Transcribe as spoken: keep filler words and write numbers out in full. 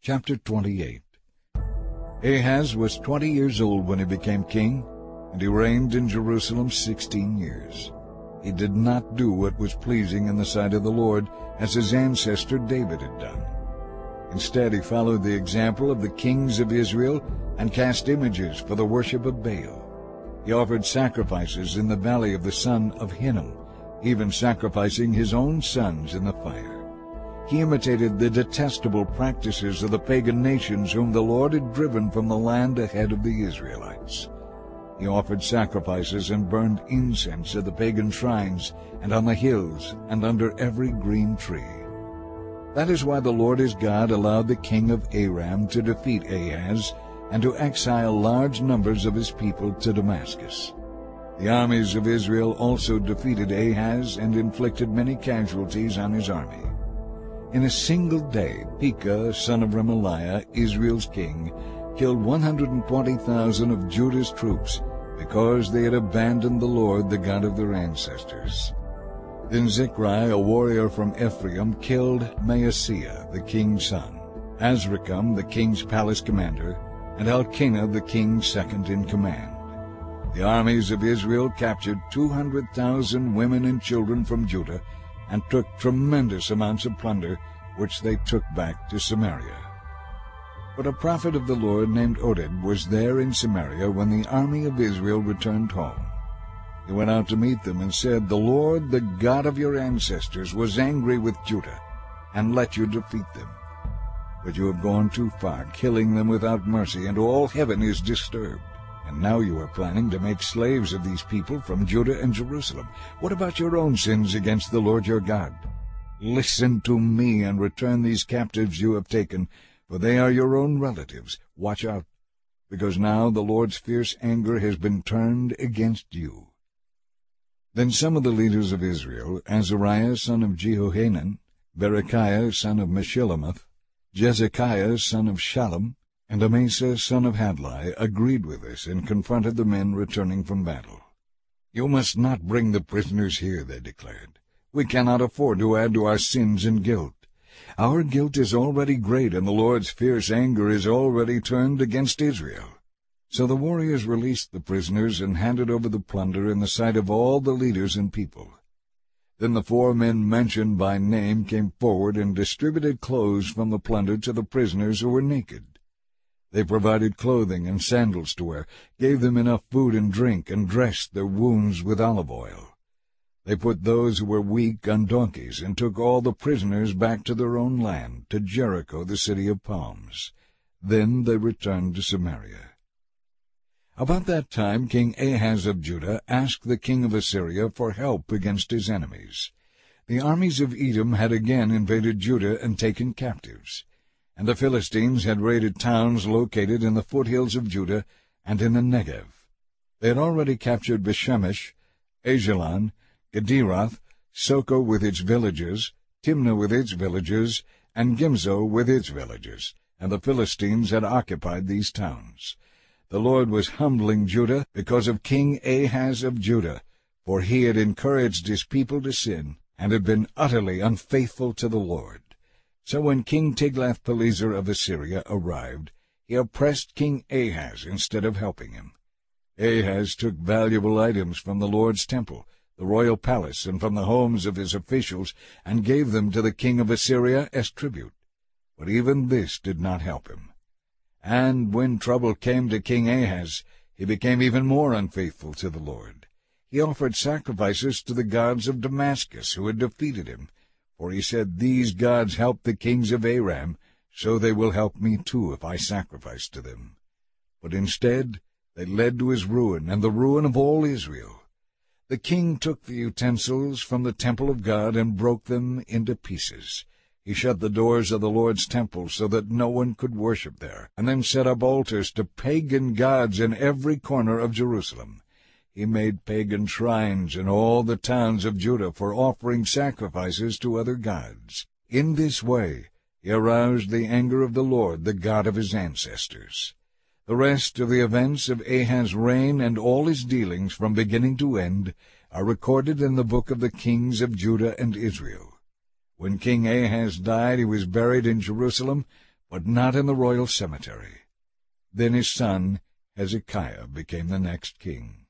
Chapter twenty-eight. Ahaz was twenty years old when he became king, and he reigned in Jerusalem sixteen years. He did not do what was pleasing in the sight of the Lord, as his ancestor David had done. Instead, he followed the example of the kings of Israel and cast images for the worship of Baal. He offered sacrifices in the valley of the son of Hinnom, even sacrificing his own sons in the fire. He imitated the detestable practices of the pagan nations whom the Lord had driven from the land ahead of the Israelites. He offered sacrifices and burned incense at the pagan shrines and on the hills and under every green tree. That is why the Lord his God allowed the king of Aram to defeat Ahaz and to exile large numbers of his people to Damascus. The armies of Israel also defeated Ahaz and inflicted many casualties on his army. In a single day, Pekah, son of Remaliah, Israel's king, killed one hundred twenty thousand of Judah's troops because they had abandoned the Lord, the God of their ancestors. Then Zichri, a warrior from Ephraim, killed Maaseiah, the king's son, Azrikam, the king's palace commander, and Elkanah, the king's second in command. The armies of Israel captured two hundred thousand women and children from Judah and took tremendous amounts of plunder, which they took back to Samaria. But a prophet of the Lord named Oded was there in Samaria when the army of Israel returned home. He went out to meet them and said, "The Lord, the God of your ancestors, was angry with Judah and let you defeat them. But you have gone too far, killing them without mercy, and all heaven is disturbed. And now you are planning to make slaves of these people from Judah and Jerusalem. What about your own sins against the Lord your God? Listen to me and return these captives you have taken, for they are your own relatives. Watch out, because now the Lord's fierce anger has been turned against you." Then some of the leaders of Israel, Azariah son of Jehohanan, Berechiah son of Meshillemoth, Jezekiah son of Shallum, and Amasa son of Hadlai, agreed with us and confronted the men returning from battle. "You must not bring the prisoners here," they declared. "We cannot afford to add to our sins and guilt. Our guilt is already great, and the Lord's fierce anger is already turned against Israel." So the warriors released the prisoners and handed over the plunder in the sight of all the leaders and people. Then the four men mentioned by name came forward and distributed clothes from the plunder to the prisoners who were naked. They provided clothing and sandals to wear, gave them enough food and drink, and dressed their wounds with olive oil. They put those who were weak on donkeys and took all the prisoners back to their own land, to Jericho, the city of palms. Then they returned to Samaria. About that time King Ahaz of Judah asked the king of Assyria for help against his enemies. The armies of Edom had again invaded Judah and taken captives, and the Philistines had raided towns located in the foothills of Judah and in the Negev. They had already captured Bethshemesh, Ajalon, Gederoth, Soko with its villages, Timnah with its villages, and Gimzo with its villages, and the Philistines had occupied these towns. The Lord was humbling Judah because of King Ahaz of Judah, for he had encouraged his people to sin and had been utterly unfaithful to the Lord. So when King Tiglath-Pileser of Assyria arrived, he oppressed King Ahaz instead of helping him. Ahaz took valuable items from the Lord's temple, the royal palace, and from the homes of his officials, and gave them to the king of Assyria as tribute. But even this did not help him. And when trouble came to King Ahaz, he became even more unfaithful to the Lord. He offered sacrifices to the gods of Damascus, who had defeated him, for he said, "These gods helped the kings of Aram, so they will help me too if I sacrifice to them." But instead they led to his ruin and the ruin of all Israel. The king took the utensils from the temple of God and broke them into pieces. He shut the doors of the Lord's temple so that no one could worship there, and then set up altars to pagan gods in every corner of Jerusalem. He made pagan shrines in all the towns of Judah for offering sacrifices to other gods. In this way he aroused the anger of the Lord, the God of his ancestors. The rest of the events of Ahaz's reign and all his dealings from beginning to end are recorded in the book of the kings of Judah and Israel. When King Ahaz died, he was buried in Jerusalem, but not in the royal cemetery. Then his son Hezekiah became the next king.